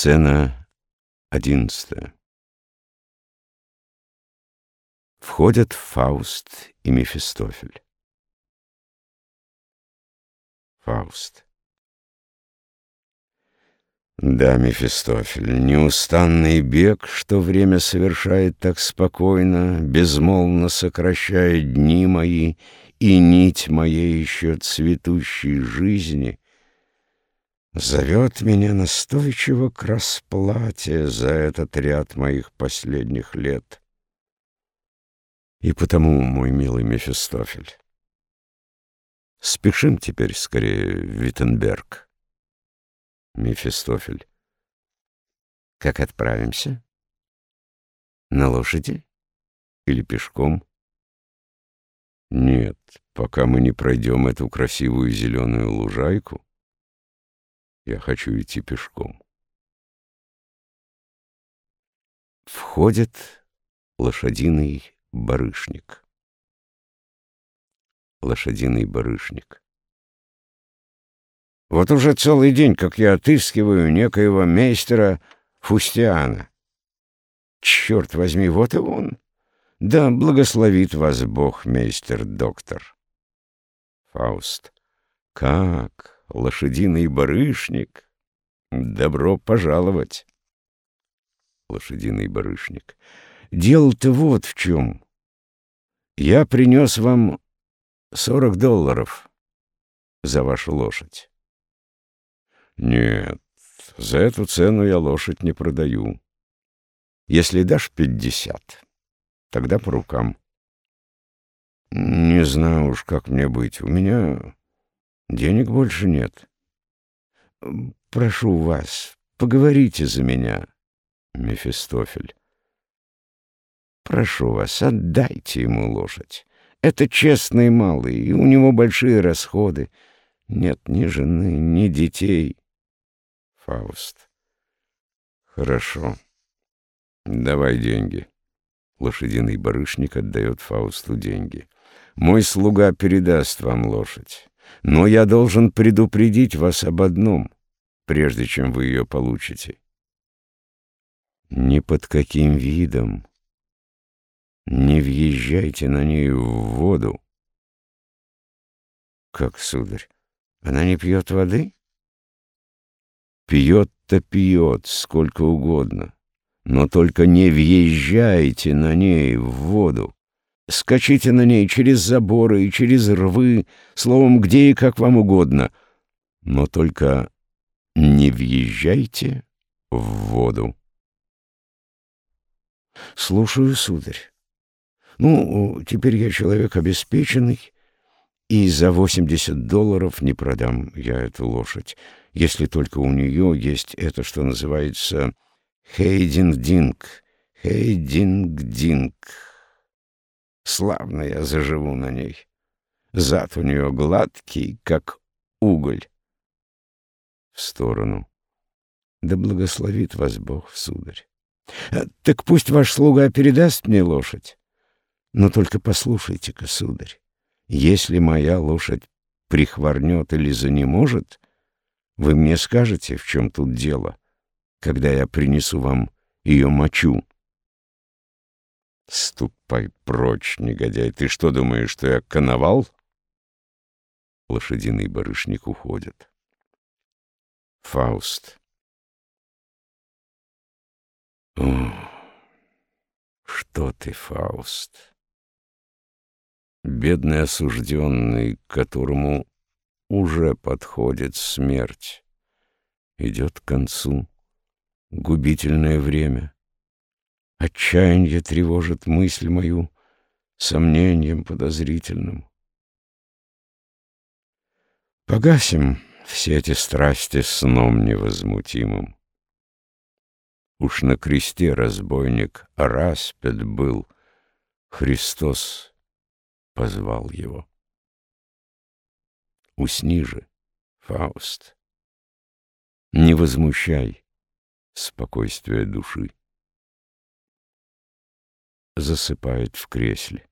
Сцена 11. Входят Фауст и Мефистофель. Фауст. Да, Мефистофель, неустанный бег, что время совершает так спокойно, безмолвно сокращая дни мои и нить моей еще цветущей жизни, зовет меня настойчиво к расплате за этот ряд моих последних лет. И потому, мой милый Мефистофель, спешим теперь скорее в Виттенберг. Мефистофель. Как отправимся? На лошади или пешком? Нет, пока мы не пройдем эту красивую зеленую лужайку, я хочу идти пешком. Входит лошадиный барышник. Лошадиный барышник. Вот уже целый день, как я отыскиваю некоего мейстера Фустиана. Черт возьми, вот и он. Да благословит вас Бог, мейстер-доктор. Фауст. Как? Лошадиный барышник? Добро пожаловать. Лошадиный барышник. Дело-то вот в чем. Я принес вам $40 за вашу лошадь. Нет, за эту цену я лошадь не продаю. Если дашь 50, тогда по рукам. Не знаю уж, как мне быть. У меня денег больше нет. Прошу вас, поговорите за меня, Мефистофель. Прошу вас, отдайте ему лошадь. Это честный малый, и у него большие расходы. Нет ни жены, ни детей. Фауст. Хорошо. Давай деньги. Лошадиный барышник отдает Фаусту деньги. Мой слуга передаст вам лошадь. Но я должен предупредить вас об одном, прежде чем вы ее получите. Ни под каким видом не въезжайте на ней в воду. Как, сударь, она не пьет воды? Пьет-то пьет сколько угодно, но только не въезжайте на ней в воду. Скачите на ней через заборы и через рвы, словом, где и как вам угодно, но только не въезжайте в воду. Слушаю, сударь. Ну, теперь я человек обеспеченный, и за $80 не продам я эту лошадь, если только у нее есть это, что называется хейдинг-динг. Хейдинг-динг. Славно я заживу на ней. Зад у нее гладкий, как уголь. В сторону. Да благословит вас Бог, сударь. Так пусть ваш слуга передаст мне лошадь. Но только послушайте-ка, сударь, если моя лошадь прихворнет или занеможет, вы мне скажете, в чем тут дело, когда я принесу вам ее мочу. Ступай прочь, негодяй. Ты что, думаешь, что я коновал? Лошадиный барышник уходит. Фауст. О, что ты, Фауст? Бедный осужденный, к которому уже подходит смерть, идет к концу, губительное время. Отчаяние тревожит мысль мою сомнением подозрительным. Погасим все эти страсти сном невозмутимым. Уж на кресте разбойник распят был, Христос позвал его. Усни же, Фауст, не возмущай спокойствие души. Засыпает в кресле.